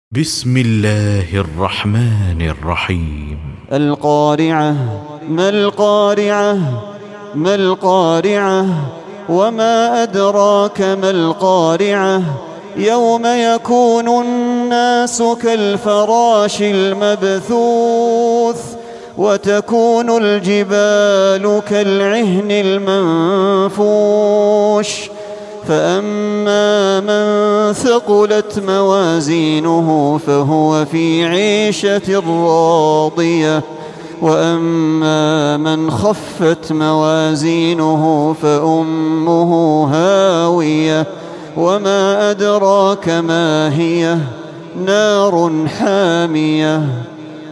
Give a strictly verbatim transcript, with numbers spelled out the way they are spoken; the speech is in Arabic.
بسم الله الرحمن الرحيم. القارعة. ما القارعة؟ ما القارعة؟ وما أدراك ما القارعة؟ يوم يكون الناس كالفراش المبثوث وتكون الجبال كالعهن المنفوش فأما من ثقلت موازينه فهو في عيشة راضية وأما من خفت موازينه فأمه هاوية وما أدراك ما هي نار حامية.